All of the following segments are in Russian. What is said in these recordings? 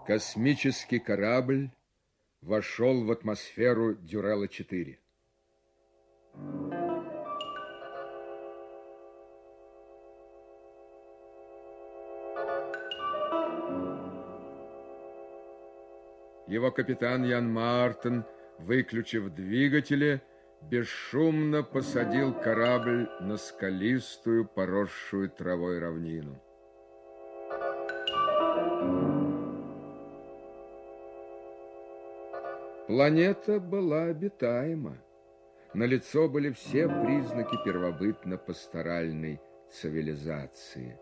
Космический корабль вошел в атмосферу Дюрала-4. Его капитан Ян Мартен, выключив двигатели, бесшумно посадил корабль на скалистую, поросшую травой равнину. Планета была обитаема. Налицо были все признаки первобытно-пасторальной цивилизации.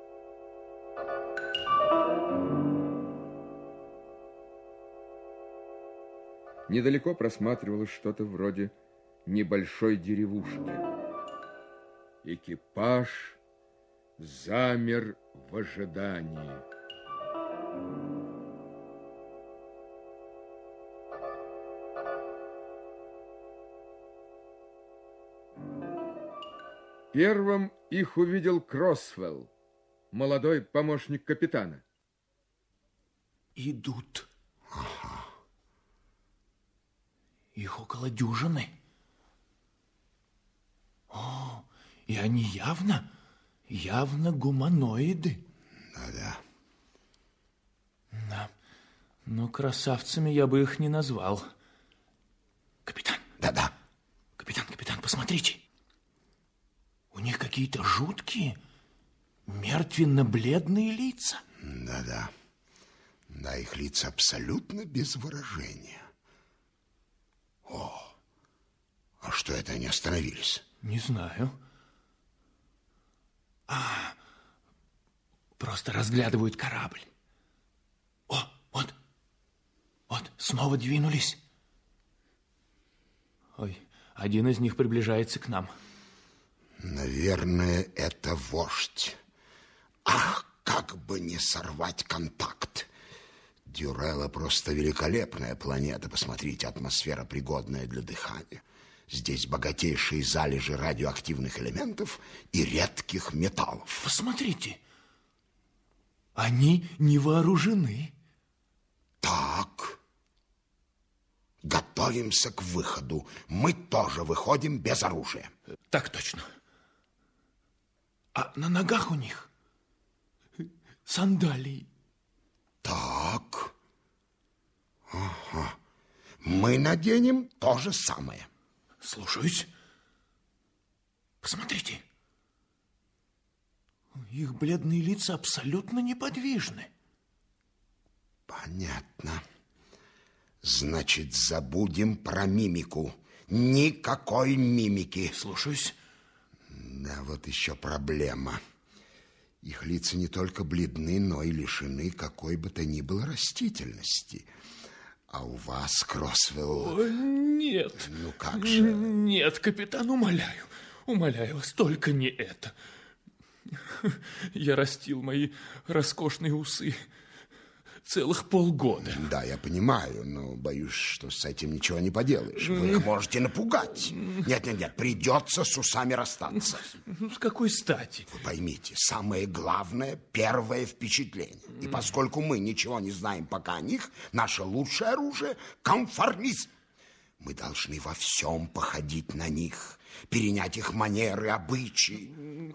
Недалеко просматривалось что-то вроде небольшой деревушки. Экипаж замер в ожидании. Первым их увидел Кросвелл, молодой помощник капитана. Идут. Ага. Их около дюжины. О, и они явно гуманоиды. Да-да. Да. Но красавцами я бы их не назвал. Капитан. Да-да. Капитан, посмотрите. У них какие-то жуткие, мертвенно-бледные лица. Да-да. Да, их лица абсолютно без выражения. О, а что это они остановились? Не знаю. Просто разглядывают корабль. О, вот, снова двинулись. Ой, один из них приближается к нам. Наверное, это вождь. Ах, как бы не сорвать контакт. Дюрала просто великолепная планета. Посмотрите, атмосфера пригодная для дыхания. Здесь богатейшие залежи радиоактивных элементов и редких металлов. Посмотрите, они не вооружены. Так, готовимся к выходу. Мы тоже выходим без оружия. Так точно. А на ногах у них сандалии. Так. Ага. Мы наденем то же самое. Слушаюсь. Посмотрите. Их бледные лица абсолютно неподвижны. Понятно. Значит, забудем про мимику. Никакой мимики. Слушаюсь. Да, вот еще проблема. Их лица не только бледны, но и лишены какой бы то ни было растительности. А у вас, Кросвелл... О, нет. Ну как же? Нет, капитан, умоляю вас, только не это. Я растил мои роскошные усы целых полгода. Да, я понимаю, но боюсь, что с этим ничего не поделаешь. Вы их можете напугать. Нет, придется с усами расстаться. С какой стати? Вы поймите, самое главное – первое впечатление. И поскольку мы ничего не знаем пока о них, наше лучшее оружие – конформизм. Мы должны во всем походить на них, перенять их манеры, обычаи.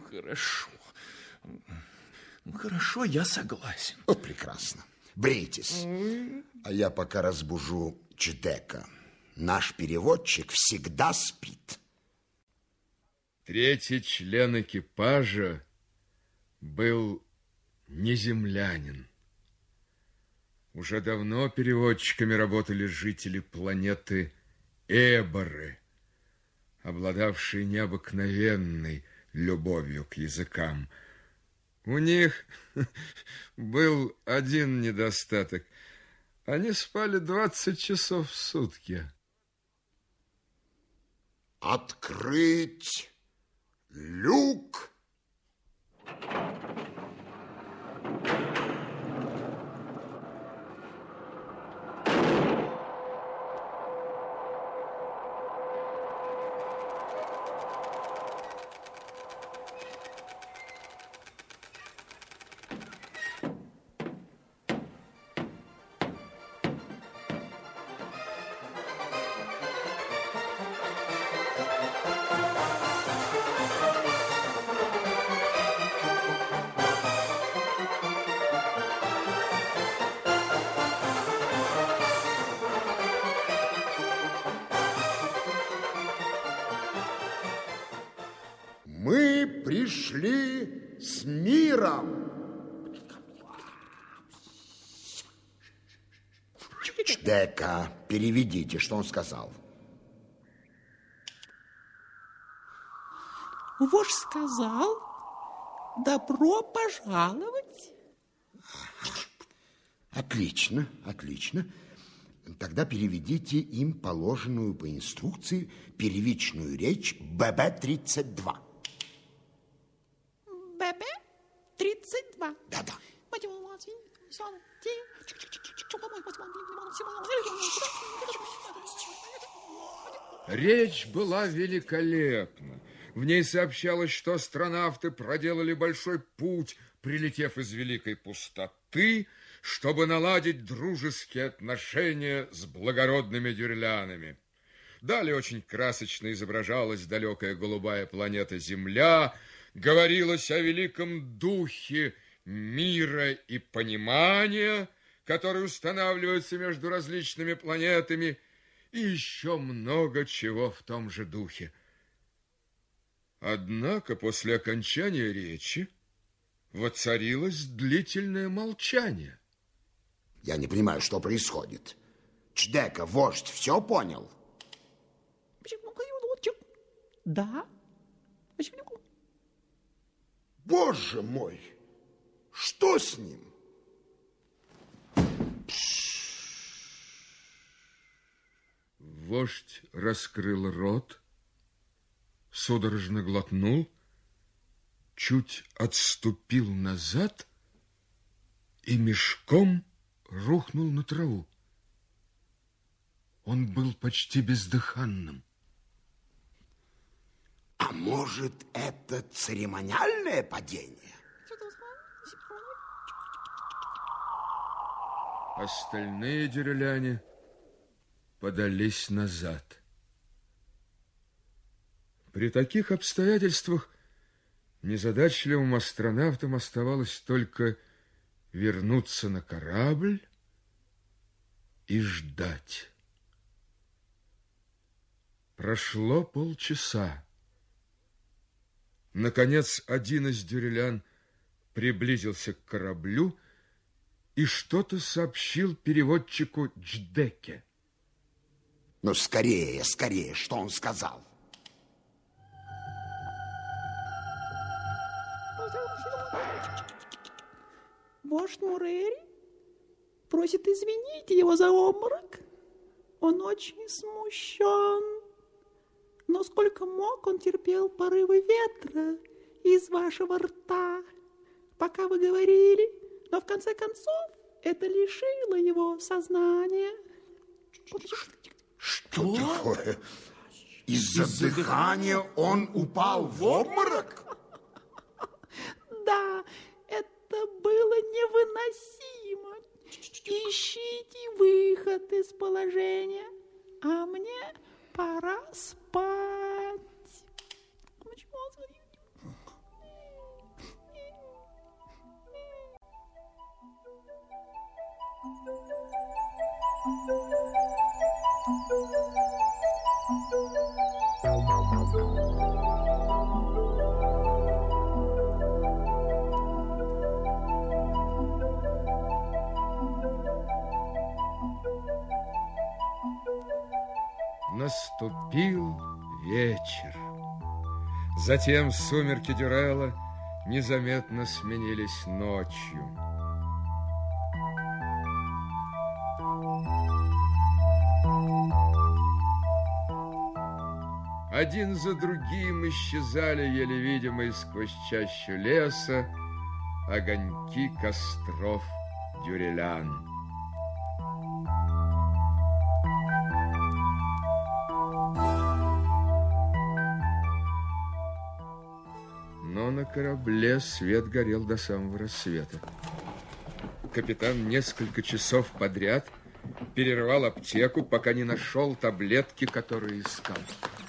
Хорошо, я согласен. Вот прекрасно. Брейтесь. А я пока разбужу Чедека. Наш переводчик всегда спит. Третий член экипажа был не землянин. Уже давно переводчиками работали жители планеты Эборы, обладавшие необыкновенной любовью к языкам. У них был один недостаток. Они спали 20 часов в сутки. Открыть люк! пришли с миром. Чдека, переведите, что он сказал. Вождь сказал: добро пожаловать. Отлично, отлично. Тогда переведите им положенную по инструкции первичную речь ББ-32. ББ-32. Да-да. Речь была великолепна. В ней сообщалось, что астронавты проделали большой путь, прилетев из великой пустоты, чтобы наладить дружеские отношения с благородными дюрлянами. Далее очень красочно изображалась далекая голубая планета Земля, говорилось о великом духе мира и понимания, который устанавливается между различными планетами, и еще много чего в том же духе. Однако после окончания речи воцарилось длительное молчание. Я не понимаю, что происходит. Чдека, вождь, все понял? Да. Боже мой, что с ним? Вождь раскрыл рот, судорожно глотнул, чуть отступил назад и мешком рухнул на траву. Он был почти бездыханным. А может, это церемониальное падение? Остальные дюрляне подались назад. При таких обстоятельствах незадачливым астронавтам оставалось только вернуться на корабль и ждать. Прошло полчаса. Наконец, один из дюрлян приблизился к кораблю и что-то сообщил переводчику Чдеке. Ну, скорее, скорее, что он сказал? Вождь Мурери просит извинить его за обморок. Он очень смущен. Но сколько мог, он терпел порывы ветра из вашего рта, пока вы говорили. Но в конце концов это лишило его сознания. Что такое? Из-за дыхания он упал в обморок? Да, это было невыносимо. Ищите выход из положения, а мне пора спать. Наступил вечер. Затем сумерки Дюрелла незаметно сменились ночью. Один за другим исчезали еле видимые сквозь чащу леса огоньки костров дюрелян. Но на корабле свет горел до самого рассвета. Капитан несколько часов подряд перерывал аптеку, пока не нашел таблетки, которые искал.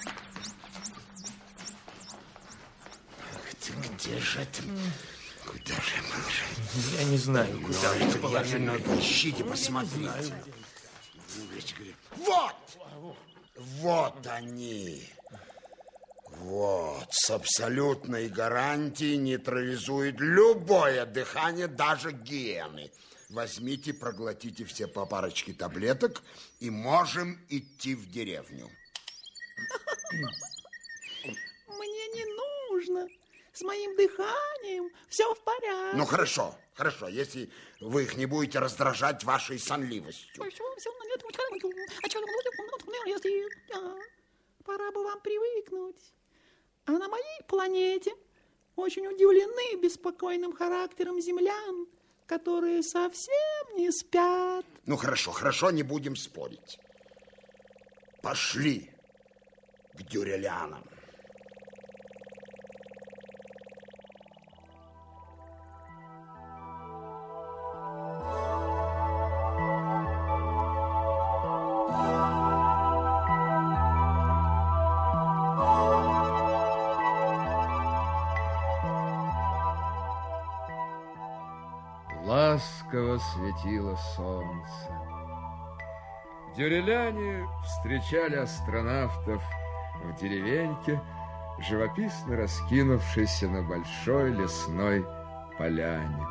Где же это? Куда же мы? Я не знаю, куда это положено. Ищите, посмотрите. Вот! Вот они! Вот, с абсолютной гарантией нейтрализует любое дыхание, даже гиены. Возьмите, проглотите все по парочке таблеток и можем идти в деревню. Мне не нужно. С моим дыханием все в порядке. Ну, хорошо, если вы их не будете раздражать вашей сонливостью. Пора бы вам привыкнуть. А на моей планете очень удивлены беспокойным характером землян, которые совсем не спят. Ну, хорошо, не будем спорить. Пошли к дюрелянам. Ласково светило солнце. Дюреляне встречали астронавтов в деревеньке, живописно раскинувшейся на большой лесной поляне.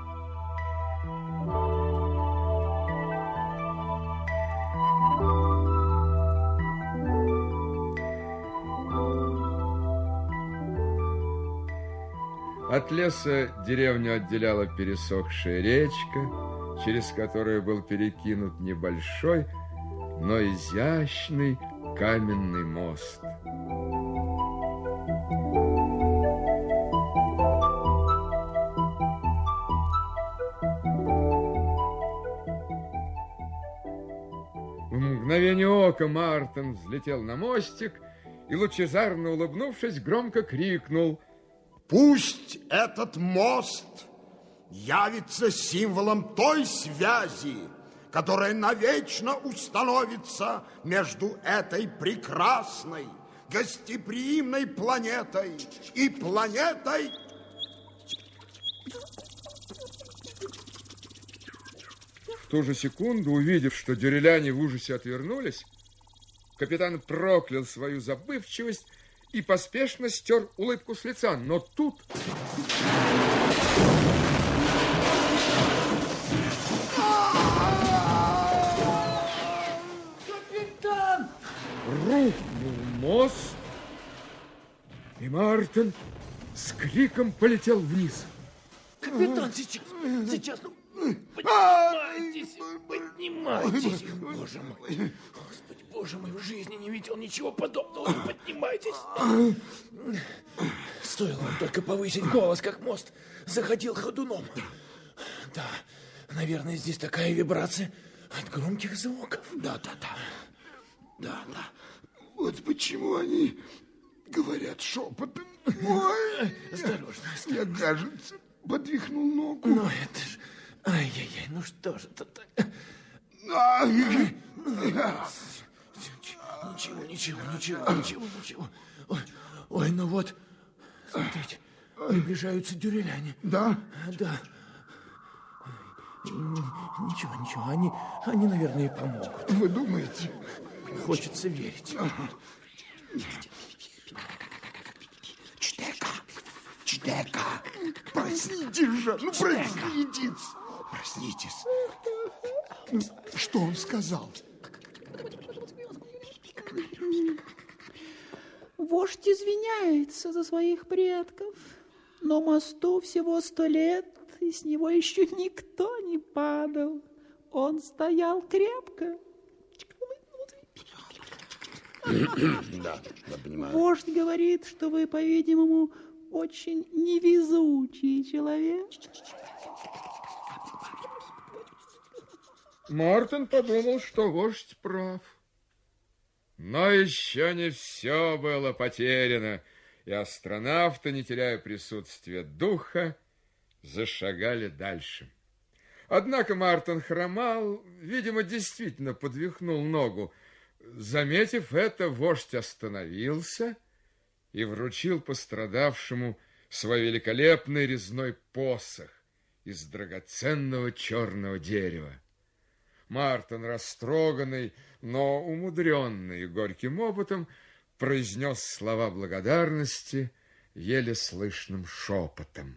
От леса деревню отделяла пересохшая речка, через которую был перекинут небольшой, но изящный каменный мост. В мгновение ока Мартин взлетел на мостик и, лучезарно улыбнувшись, громко крикнул: «Пусть этот мост явится символом той связи, которая навечно установится между этой прекрасной, гостеприимной планетой и планетой...» В ту же секунду, увидев, что дюреляне в ужасе отвернулись, капитан проклял свою забывчивость и поспешно стер улыбку с лица. Но тут... Капитан! Рухнул мост, и Мартин с криком полетел вниз. Капитан, сейчас, ну, поднимайтесь, боже мой. Господи, боже мой, в жизни не видел ничего подобного, поднимайтесь. Стоило вам только повысить голос, как мост заходил ходуном. Да, наверное, здесь такая вибрация от громких звуков. Да. Вот почему они говорят шепотом. Ой, Осторожно. я, кажется, подвихнул ногу. Ну, это ж... Ай-яй-яй, ну что же это так? Ничего. Ой, ну вот, смотрите, приближаются дюреляне. Да? Да. Ничего, они, наверное, помогут. Вы думаете? Хочется верить. Чтека, проснитесь же, ну проснитесь. Что он сказал? Вождь извиняется за своих предков, но мосту всего 100 лет, и с него еще никто не падал. Он стоял крепко. Да, понимаю. Вождь говорит, что вы, по-видимому, очень невезучий человек. Мартин подумал, что вождь прав. Но еще не все было потеряно, и астронавты, не теряя присутствия духа, зашагали дальше. Однако Мартин хромал, видимо, действительно подвихнул ногу. Заметив это, вождь остановился и вручил пострадавшему свой великолепный резной посох из драгоценного черного дерева. Мартин, растроганный, но умудренный горьким опытом, произнес слова благодарности еле слышным шепотом.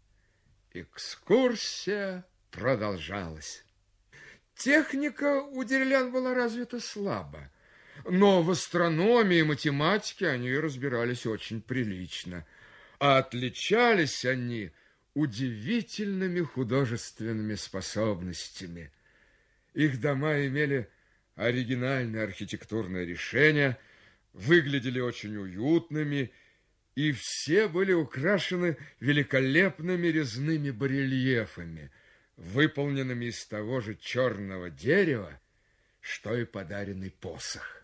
Экскурсия продолжалась. Техника у деревлян была развита слабо, но в астрономии и математике они разбирались очень прилично, а отличались они удивительными художественными способностями. Их дома имели оригинальное архитектурное решение, выглядели очень уютными, и все были украшены великолепными резными барельефами, выполненными из того же черного дерева, что и подаренный посох.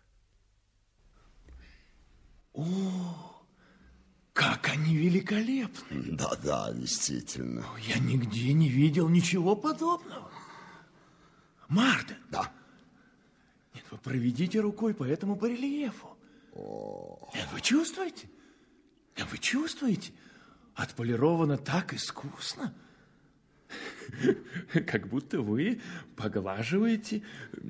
О, как они великолепны! Да, действительно. Я нигде не видел ничего подобного. Мартин! Да. Нет, вы проведите рукой по этому барельефу. Нет, вы чувствуете? Нет, вы чувствуете? Отполировано так искусно, как будто вы поглаживаете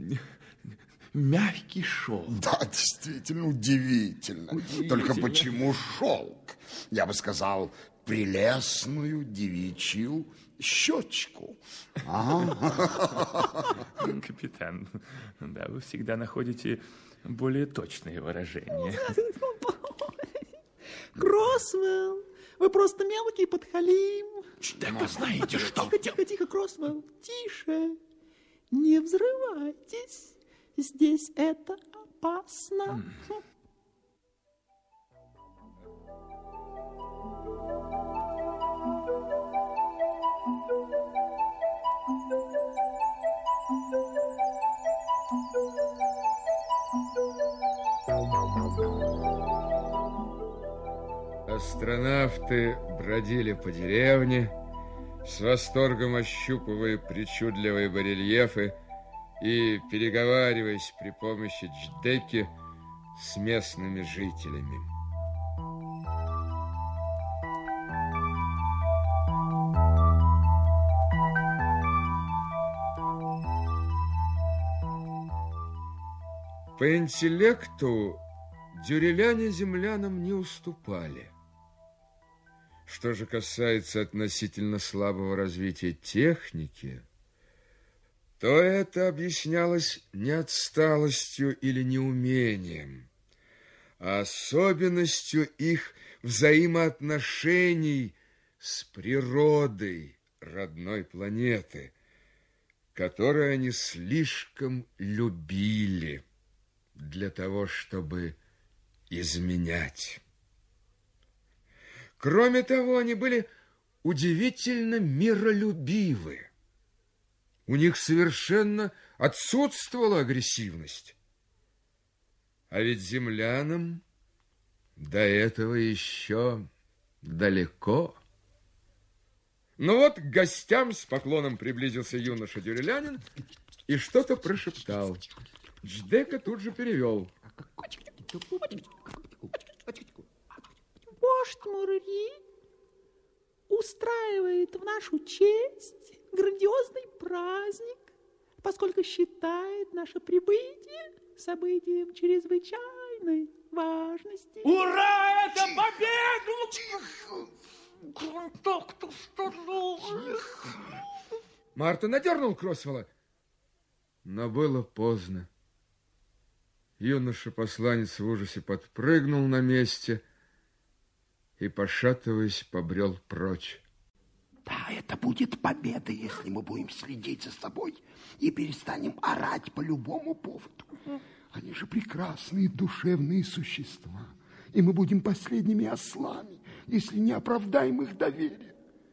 мягкий шелк. Да, действительно удивительно. Только почему шелк? Я бы сказал, прелестную девичью щечку. Капитан, да, вы всегда находите более точные выражения. Кроссвелл, вы просто мелкий подхалим. Так вы знаете, что? Тихо, Кроссвелл, тише. Не взрывайтесь. Здесь это опасно. Астронавты бродили по деревне, с восторгом ощупывая причудливые барельефы и переговариваясь при помощи дждеки с местными жителями. По интеллекту дюреляне землянам не уступали. Что же касается относительно слабого развития техники, то это объяснялось не отсталостью или неумением, а особенностью их взаимоотношений с природой родной планеты, которую они слишком любили для того, чтобы изменять. Кроме того, они были удивительно миролюбивы. У них совершенно отсутствовала агрессивность. А ведь землянам до этого еще далеко. Ну вот к гостям с поклоном приблизился юноша-дюрелянин и что-то прошептал. Дждека тут же перевел. Вождь Мурари устраивает в нашу честь грандиозный праздник, поскольку считает наше прибытие событием чрезвычайной важности. Ура! Это победа! Мартин надернул Кроссвелла, но было поздно. Юноша-посланец в ужасе подпрыгнул на месте и, пошатываясь, побрел прочь. Да, это будет победа, если мы будем следить за собой и перестанем орать по любому поводу. Они же прекрасные душевные существа, и мы будем последними ослами, если не оправдаем их доверие.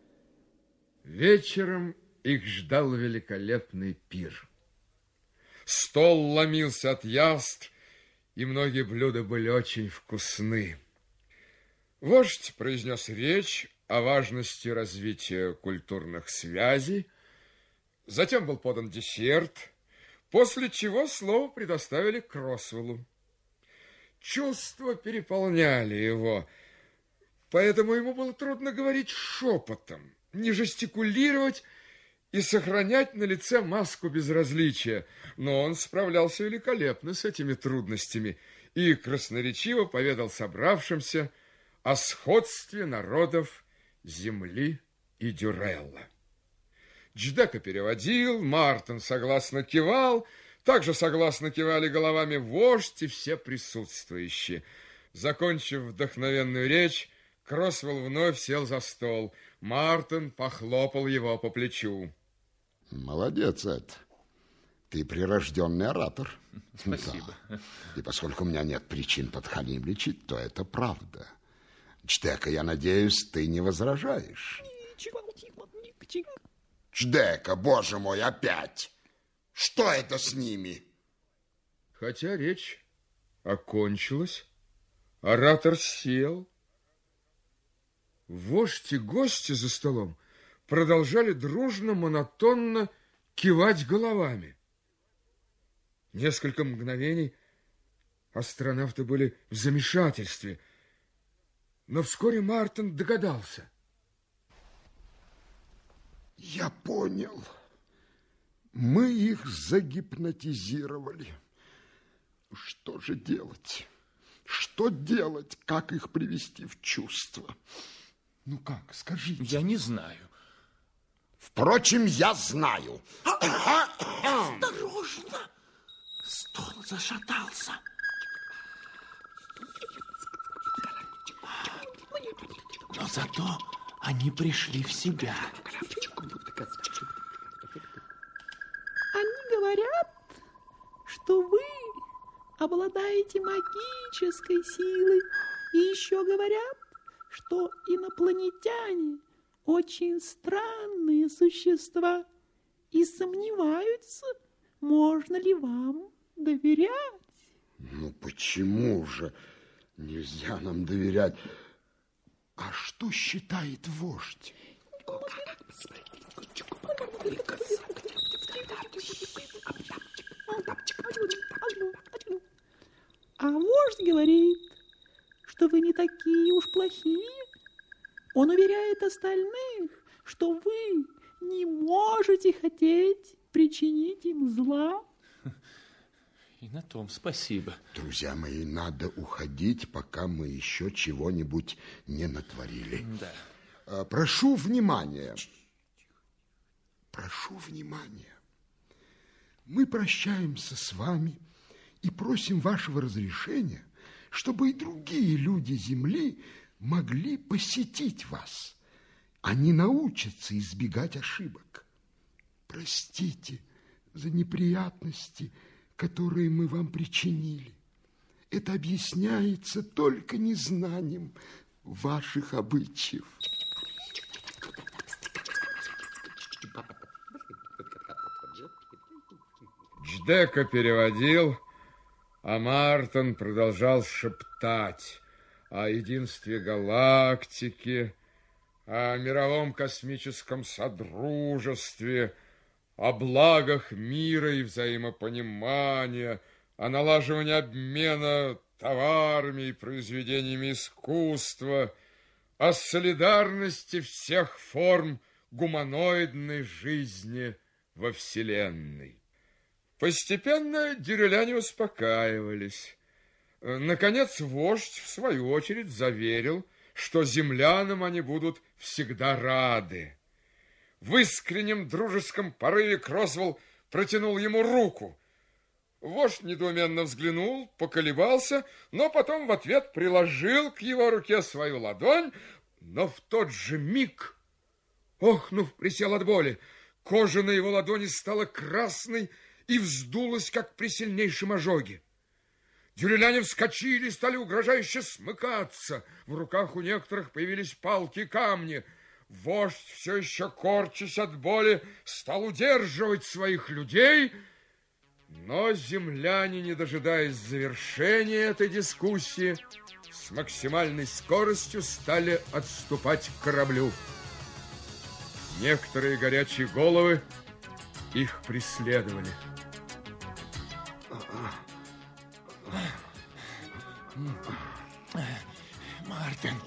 Вечером их ждал великолепный пир. Стол ломился от яств, и многие блюда были очень вкусны. Вождь произнес речь о важности развития культурных связей. Затем был подан десерт, после чего слово предоставили Кроссвеллу. Чувства переполняли его, поэтому ему было трудно говорить шепотом, не жестикулировать и сохранять на лице маску безразличия. Но он справлялся великолепно с этими трудностями и красноречиво поведал собравшимся о сходстве народов земли и Дюррелла. Дждека переводил, Мартин согласно кивал, также согласно кивали головами вождь и все присутствующие. Закончив вдохновенную речь, Кросвелл вновь сел за стол. Мартин похлопал его по плечу. Молодец, Эд. Ты прирожденный оратор. Спасибо. Да. И поскольку у меня нет причин подхалимничать, то это правда. Дждека, я надеюсь, ты не возражаешь. Дждека, боже мой, опять! Что это с ними? Хотя речь окончилась, оратор сел. Вождь и гости за столом продолжали дружно, монотонно кивать головами. Несколько мгновений астронавты были в замешательстве, но вскоре Мартин догадался. Я понял. Мы их загипнотизировали. Что же делать? Что делать? Как их привести в чувство? Ну как, скажите. Я не знаю. Впрочем, я знаю. Осторожно! Стол зашатался. Но зато они пришли в себя. Они говорят, что вы обладаете магической силой. И еще говорят, что инопланетяне очень странные существа и сомневаются, можно ли вам доверять. Ну почему же нельзя нам доверять? А что считает вождь? А вождь говорит, что вы не такие уж плохие. Он уверяет остальных, что вы не можете хотеть причинить им зла. И на том спасибо. Друзья мои, надо уходить, пока мы еще чего-нибудь не натворили. Да. Прошу внимания. Прошу внимания. Мы прощаемся с вами и просим вашего разрешения, чтобы и другие люди Земли могли посетить вас. Они научатся избегать ошибок. Простите за неприятности, которые мы вам причинили. Это объясняется только незнанием ваших обычаев. Дждека переводил, а Мартин продолжал шептать о единстве галактики, о мировом космическом содружестве, о благах мира и взаимопонимания, о налаживании обмена товарами и произведениями искусства, о солидарности всех форм гуманоидной жизни во Вселенной. Постепенно дюрреляне успокаивались. Наконец, вождь, в свою очередь, заверил, что землянам они будут всегда рады. В искреннем дружеском порыве Кросвелл протянул ему руку. Вождь недоуменно взглянул, поколебался, но потом в ответ приложил к его руке свою ладонь, но в тот же миг, охнув, присел от боли. Кожа на его ладони стала красной и вздулась, как при сильнейшем ожоге. Дюрреляне вскочили и стали угрожающе смыкаться. В руках у некоторых появились палки и камни. Вождь, все еще корчась от боли, стал удерживать своих людей, но земляне, не дожидаясь завершения этой дискуссии, с максимальной скоростью стали отступать к кораблю. Некоторые горячие головы их преследовали. Мартин,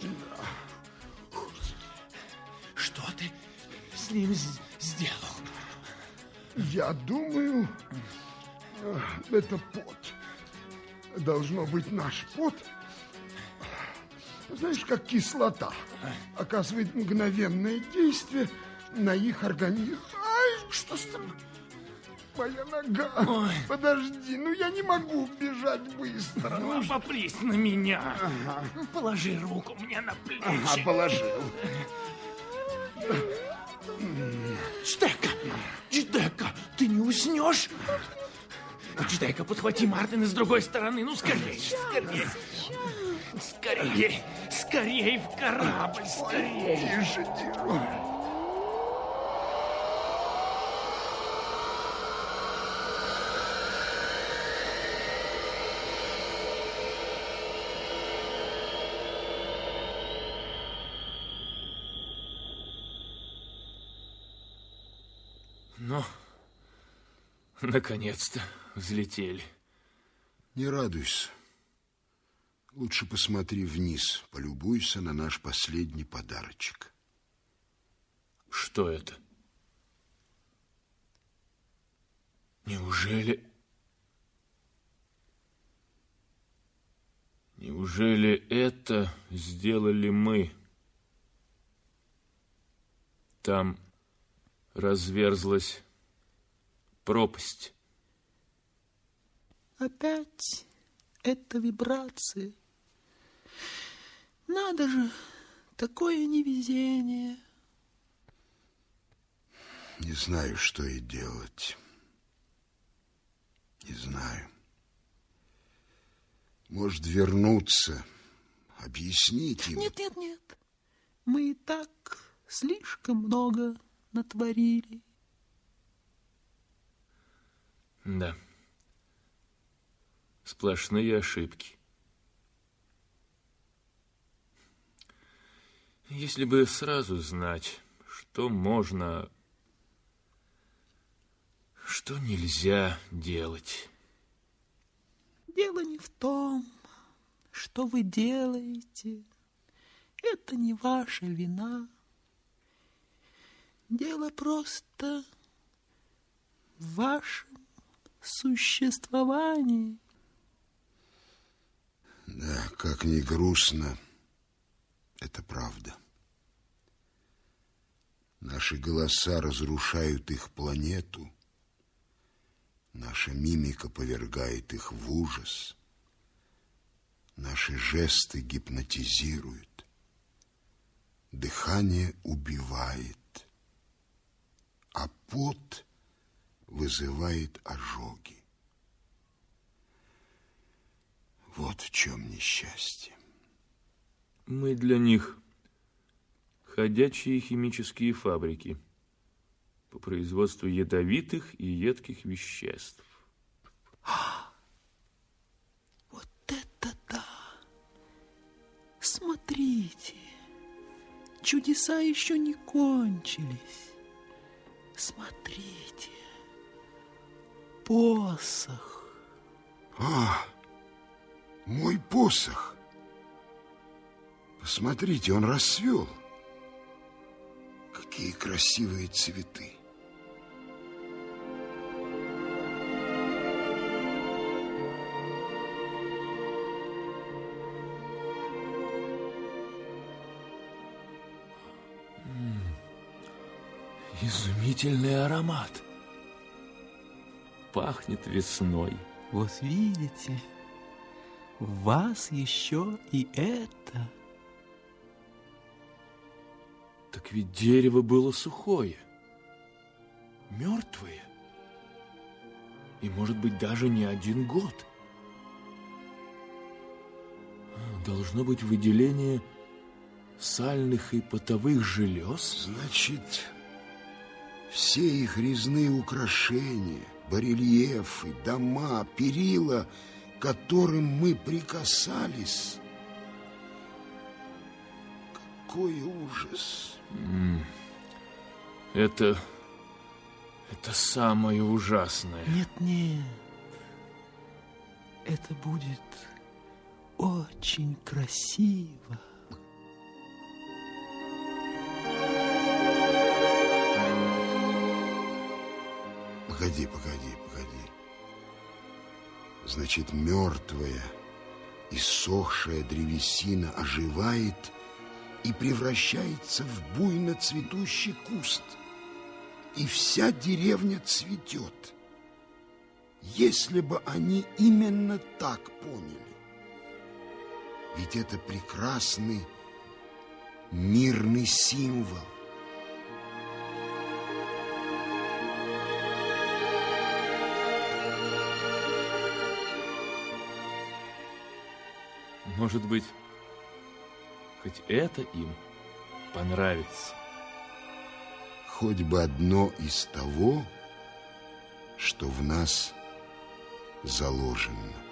что ты с ним сделал? Я думаю, это пот. должно быть, наш пот, знаешь, как кислота, оказывает мгновенное действие на их организм. Ай, Что с тобой? моя нога. Ой. Подожди, ну я не могу бежать быстро. Ну, попрись на меня. Положи руку мне на плечи. Ага, положил. Дждека! Дждека! Ты не уснешь? Дждека, подхвати Мартина с другой стороны. Ну, скорее, скорее. Скорее, скорее в корабль, скорее. Тише, тише. Ну, наконец-то взлетели. Не радуйся. Лучше посмотри вниз, полюбуйся на наш последний подарочек. Что это? Неужели это сделали мы? Там разверзлась пропасть. Опять эта вибрация. Надо же, такое невезение. Не знаю, что и делать. Не знаю. Может, вернуться, объяснить им? Нет, нет, нет. Мы и так слишком много натворили. Да. Сплошные ошибки. Если бы сразу знать, что можно, что нельзя делать. Дело не в том, что вы делаете. Это не ваша вина. Дело просто в вашем существовании. Да, как ни грустно, это правда. Наши голоса разрушают их планету, наша мимика повергает их в ужас, наши жесты гипнотизируют, дыхание убивает, а пот вызывает ожоги. Вот в чем несчастье. Мы для них ходячие химические фабрики по производству ядовитых и едких веществ. Вот это да! Смотрите, чудеса еще не кончились. Смотрите, посох. Мой посох. Посмотрите, он расцвел. Какие красивые цветы. Изумительный аромат. Пахнет весной. Вот видите, в вас еще и это. Так ведь дерево было сухое, мертвое. И, может быть, даже не 1 год. Должно быть выделение сальных и потовых желез. Значит, все их резные украшения, барельефы, дома, перила, к которым мы прикасались. Какой ужас! Это самое ужасное. Нет, нет. Это будет очень красиво. Погоди. Значит, мертвая, иссохшая древесина оживает и превращается в буйно цветущий куст. И вся деревня цветет. Если бы они именно так поняли. Ведь это прекрасный мирный символ. Может быть, хоть это им понравится. Хоть бы одно из того, что в нас заложено.